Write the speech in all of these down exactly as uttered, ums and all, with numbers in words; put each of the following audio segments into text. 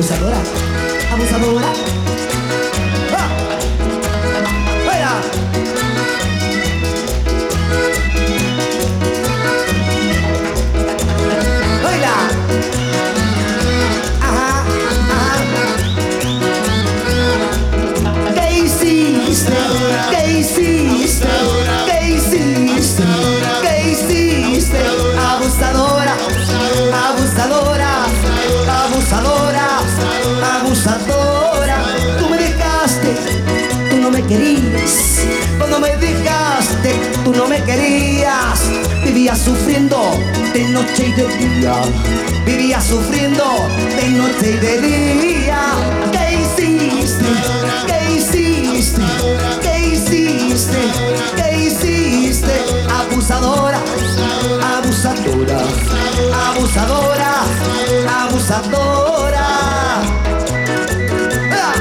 abusadora, abusadora. ¡Ah! ¡Vaya! ¡Baila! Ajá, ajá. ¿Qué hiciste? ¿Qué hiciste? ¿Qué hiciste? ¿Qué hiciste? Abusadora, abusadora, abusadora, abusadora. Tú me dejaste, tú no me querías. Cuando me dejaste, tú no me querías. Vivía sufriendo de noche y de día. Vivía sufriendo de noche y de día. ¿Qué hiciste? ¿Qué hiciste? ¿Qué hiciste? ¿Qué hiciste? Abusadora, abusadora, abusadora, abusadora. ¡Ah!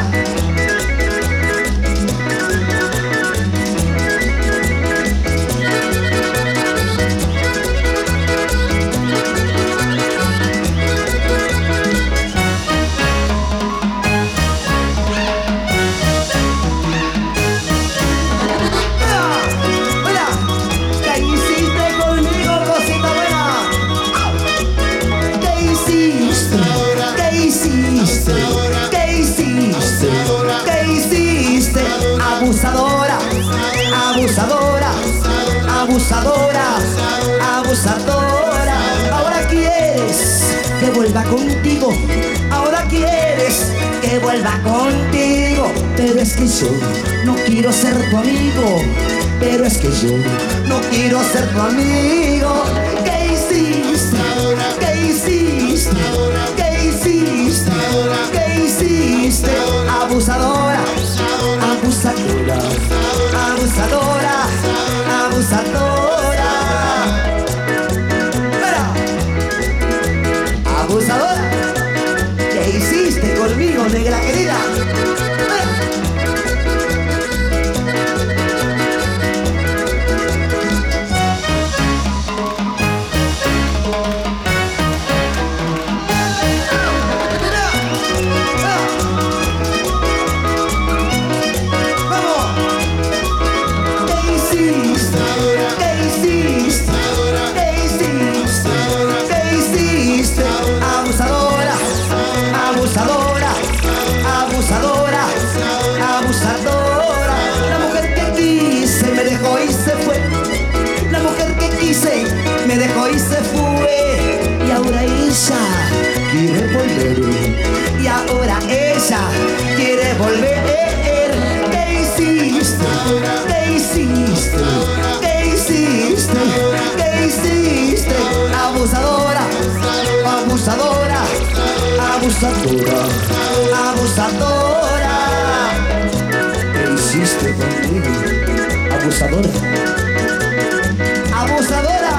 Abusadora, abusadora, abusadora, abusadora. Ahora quieres que vuelva contigo. Ahora quieres que vuelva contigo. Pero es que yo no quiero ser tu amigo. Pero es que yo no quiero ser tu amigo. ¿Qué hiciste? ¿Qué hiciste? ¿Qué hiciste? ¿Qué hiciste? Abusadora, abusadora, abusadora, abusadora. Mira, abusadora, ¿qué hiciste conmigo, negra querida? Abusadora, abusadora, abusadora. La mujer que quise me dejó y se fue. La mujer que quise me dejó y se fue. Y ahora ella quiere volver. Y ahora ella quiere volver. ¿Qué hiciste? ¿Qué hiciste? ¿Qué hiciste? ¿Qué hiciste? Abusadora, abusadora, abusadora, abusadora. ¿Qué hiciste conmigo? Abusadora, abusadora.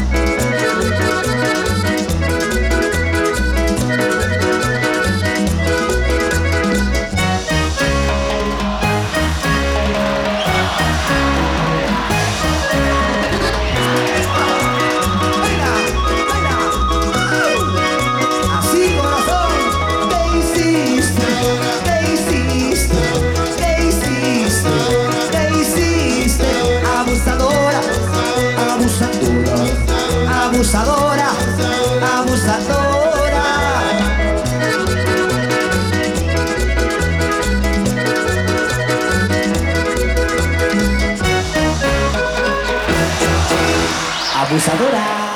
Abusadora, abusadora. Abusadora.